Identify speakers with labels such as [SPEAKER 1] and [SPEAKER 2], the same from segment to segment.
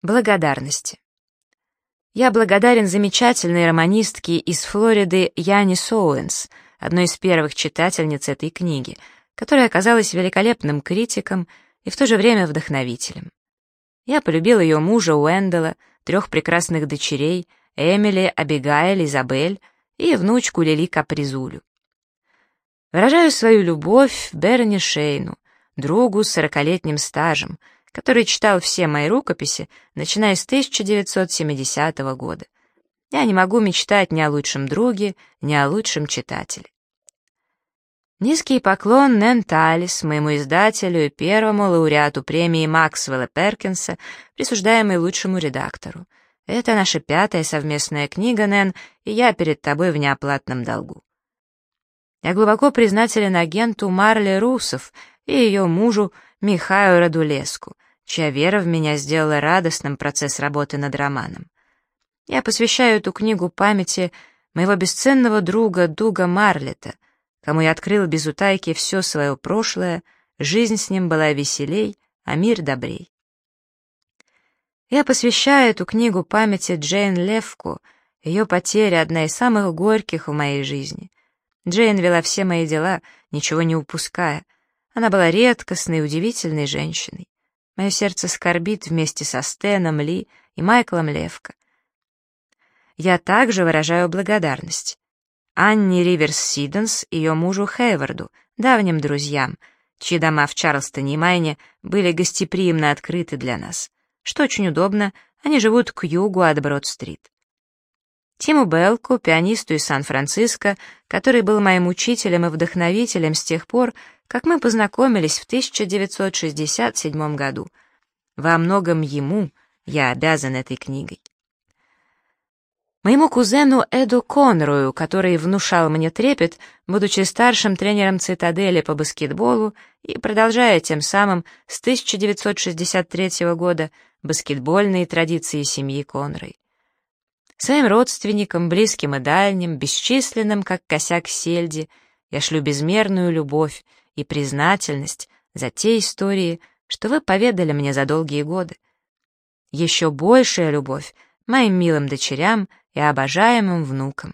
[SPEAKER 1] Благодарности. Я благодарен замечательной романистке из Флориды Яне Соуэнс, одной из первых читательниц этой книги, которая оказалась великолепным критиком и в то же время вдохновителем. Я полюбил ее мужа Уэндела, 3 прекрасных дочерей, Эмили, Абигайль, Изабель и внучку Лили Капризулю. Выражаю свою любовь Берни Шейну, другу с 40-летним стажем, который читал все мои рукописи, начиная с 1970 года. Я не могу мечтать ни о лучшем друге, ни о лучшем читателе. Низкий поклон Нэн Талис, моему издателю и первому лауреату премии Максвелла Перкинса, присуждаемой лучшему редактору. Это наша 5-я совместная книга, Нэн, и я перед тобой в неоплатном долгу. Я глубоко признателен агенту Марле Русов и ее мужу Михаю Радулеску, чья вера в меня сделала радостным процесс работы над романом. Я посвящаю эту книгу памяти моего бесценного друга Дуга Марлета, кому я открыл без утайки все свое прошлое, жизнь с ним была веселей, а мир добрей. Я посвящаю эту книгу памяти Джейн Левко, ее потеря одна из самых горьких в моей жизни. Джейн вела все мои дела, ничего не упуская. Она была редкостной и удивительной женщиной. Мое сердце скорбит вместе со Стэном Ли и Майклом Левко. Я также выражаю благодарность Анне Риверс Сиденс и ее мужу Хейварду, давним друзьям, чьи дома в Чарльстоне и Майне были гостеприимно открыты для нас. Что очень удобно, они живут к югу от Брод-стрит. Тиму Белку, пианисту из Сан-Франциско, который был моим учителем и вдохновителем с тех пор, как мы познакомились в 1967 году. Во многом ему я обязан этой книгой. Моему кузену Эду Конрою, который внушал мне трепет, будучи старшим тренером «Цитадели» по баскетболу и продолжая тем самым с 1963 года баскетбольные традиции семьи Конрой. Своим родственникам, близким и дальним, бесчисленным, как косяк сельди, я шлю безмерную любовь и признательность за те истории, что вы поведали мне за долгие годы. Еще большая любовь моим милым дочерям и обожаемым внукам.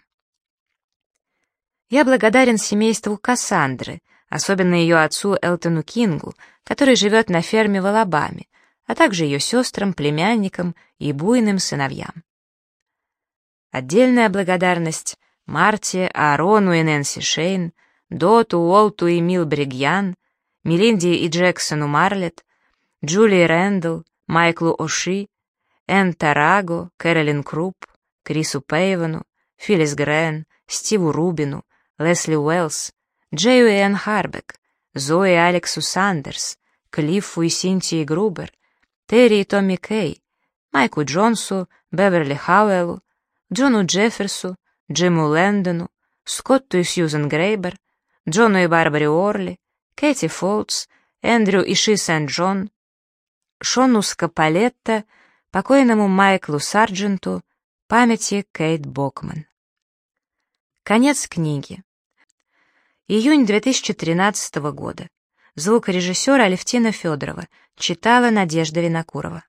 [SPEAKER 1] Я благодарен семейству Кассандры, особенно ее отцу Элтону Кингу, который живет на ферме в Алабаме, а также ее сестрам, племянникам и буйным сыновьям. Отдельная благодарность Марте, Аарону и Нэнси Шейн, Доту, Уолту и Мил Бригьян, Мелинде и Джексону Марлет, Джулии Рэндалл, Майклу Оши, Энн Тараго, Кэролин Крупп, Крису Пейвену, Филлис Грэн, Стиву Рубину, Лесли Уэллс, Джею и Энн Харбек, Зои и Алексу Сандерс, Клиффу и Синтии Грубер, Терри и Томми Кей, Майку Джонсу, Беверли Хауэллу, Джону Джефферсу, Джиму Лэндону, Скотту и Сьюзен Грейбер, Джону и Барбаре Орли, Кэти Фолтс, Эндрю и Ши Сент-Джон, Шону Скапалетто, покойному Майклу Сардженту, памяти Кейт Бокман. Конец книги. Июнь 2013 года. Звукорежиссер Алевтина Федорова. Читала Надежда Винокурова.